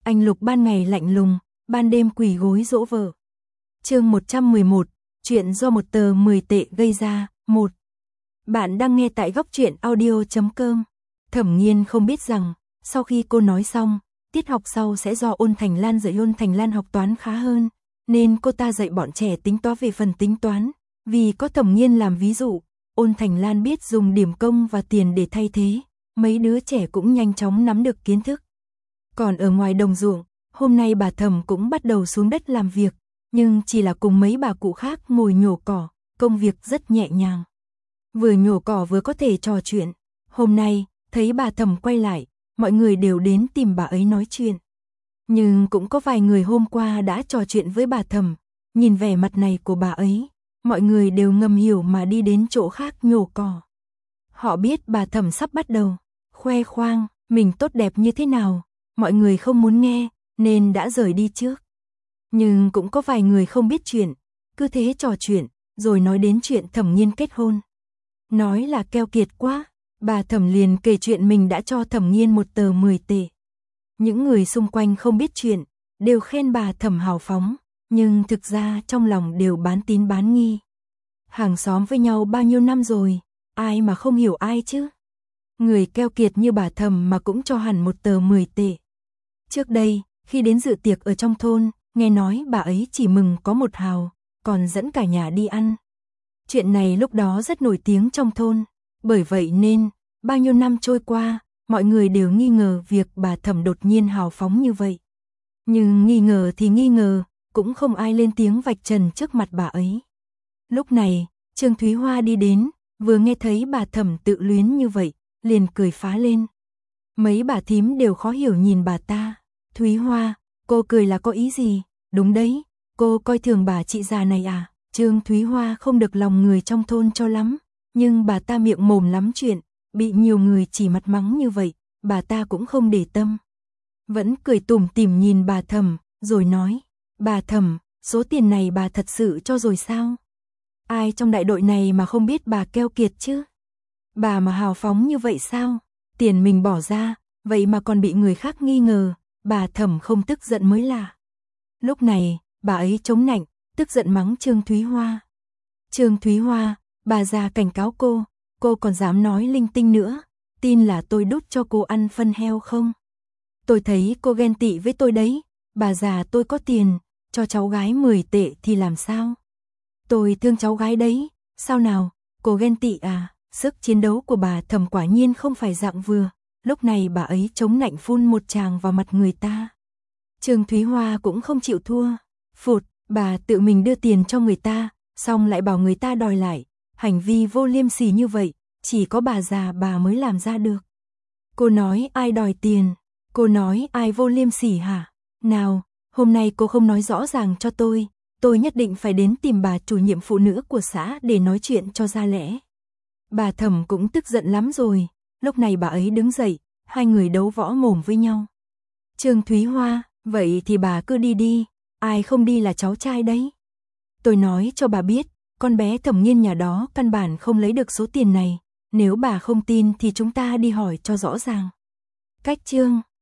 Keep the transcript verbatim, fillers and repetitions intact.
Anh Lục ban ngày lạnh lùng, ban đêm quỳ gối dỗ vợ. Chương một trăm mười một, chuyện do một tờ mười tệ gây ra. Một. Bạn đang nghe tại góc truyện audio chấm com. Thẩm Nghiên không biết rằng, sau khi cô nói xong, tiết học sau sẽ do Ôn Thành Lan dạy. Ôn Thành Lan học toán khá hơn, nên cô ta dạy bọn trẻ tính toán. Về phần tính toán, vì có Thẩm Nghiên làm ví dụ, Ôn Thành Lan biết dùng điểm công và tiền để thay thế, mấy đứa trẻ cũng nhanh chóng nắm được kiến thức. Còn ở ngoài đồng ruộng, hôm nay bà Thẩm cũng bắt đầu xuống đất làm việc, nhưng chỉ là cùng mấy bà cụ khác ngồi nhổ cỏ, công việc rất nhẹ nhàng. Vừa nhổ cỏ vừa có thể trò chuyện. Hôm nay, thấy bà Thẩm quay lại, mọi người đều đến tìm bà ấy nói chuyện. Nhưng cũng có vài người hôm qua đã trò chuyện với bà Thẩm, nhìn vẻ mặt này của bà ấy, mọi người đều ngầm hiểu mà đi đến chỗ khác nhổ cỏ. Họ biết bà Thẩm sắp bắt đầu khoe khoang mình tốt đẹp như thế nào, mọi người không muốn nghe nên đã rời đi trước. Nhưng cũng có vài người không biết chuyện, cứ thế trò chuyện, rồi nói đến chuyện Thẩm Nghiên kết hôn. Nói là keo kiệt quá, bà Thẩm liền kể chuyện mình đã cho Thẩm Nghiên một tờ mười tệ. Những người xung quanh không biết chuyện, đều khen bà Thẩm hào phóng, nhưng thực ra trong lòng đều bán tín bán nghi. Hàng xóm với nhau bao nhiêu năm rồi, ai mà không hiểu ai chứ. Người keo kiệt như bà Thẩm mà cũng cho hẳn một tờ mười tệ. Trước đây, khi đến dự tiệc ở trong thôn, nghe nói bà ấy chỉ mừng có một hào, còn dẫn cả nhà đi ăn. Chuyện này lúc đó rất nổi tiếng trong thôn, bởi vậy nên, bao nhiêu năm trôi qua, mọi người đều nghi ngờ việc bà Thẩm đột nhiên hào phóng như vậy. Nhưng nghi ngờ thì nghi ngờ, cũng không ai lên tiếng vạch trần trước mặt bà ấy. Lúc này, Trương Thúy Hoa đi đến, vừa nghe thấy bà Thẩm tự luyến như vậy, liền cười phá lên. Mấy bà thím đều khó hiểu nhìn bà ta. Thúy Hoa, cô cười là có ý gì? Đúng đấy, cô coi thường bà chị già này à? Trương Thúy Hoa không được lòng người trong thôn cho lắm, nhưng bà ta miệng mồm lắm chuyện, bị nhiều người chỉ mặt mắng như vậy, bà ta cũng không để tâm. Vẫn cười tủm tỉm nhìn bà Thẩm, rồi nói, bà Thẩm, số tiền này bà thật sự cho rồi sao? Ai trong đại đội này mà không biết bà keo kiệt chứ? Bà mà hào phóng như vậy sao? Tiền mình bỏ ra, vậy mà còn bị người khác nghi ngờ, bà Thẩm không tức giận mới lạ. Lúc này, bà ấy chống nạnh, tức giận mắng Trương Thúy Hoa. Trương Thúy Hoa, bà già cảnh cáo cô, cô còn dám nói linh tinh nữa, tin là tôi đút cho cô ăn phân heo không? Tôi thấy cô ghen tị với tôi đấy, bà già tôi có tiền, cho cháu gái mười tệ thì làm sao? Tôi thương cháu gái đấy, sao nào, cô ghen tị à? Sức chiến đấu của bà Thẩm quả nhiên không phải dạng vừa, lúc này bà ấy chống nạnh phun một tràng vào mặt người ta. Trương Thúy Hoa cũng không chịu thua, phụt, bà tự mình đưa tiền cho người ta, xong lại bảo người ta đòi lại, hành vi vô liêm sỉ như vậy, chỉ có bà già bà mới làm ra được. Cô nói ai đòi tiền, cô nói ai vô liêm sỉ hả? Nào, hôm nay cô không nói rõ ràng cho tôi, tôi nhất định phải đến tìm bà chủ nhiệm phụ nữ của xã để nói chuyện cho ra lẽ. Bà Thẩm cũng tức giận lắm rồi, lúc này bà ấy đứng dậy, hai người đấu võ mồm với nhau. Trương Thúy Hoa, vậy thì bà cứ đi đi, ai không đi là cháu trai đấy. Tôi nói cho bà biết, con bé Thẩm Nghiên nhà đó căn bản không lấy được số tiền này, nếu bà không tin thì chúng ta đi hỏi cho rõ ràng. Cách chương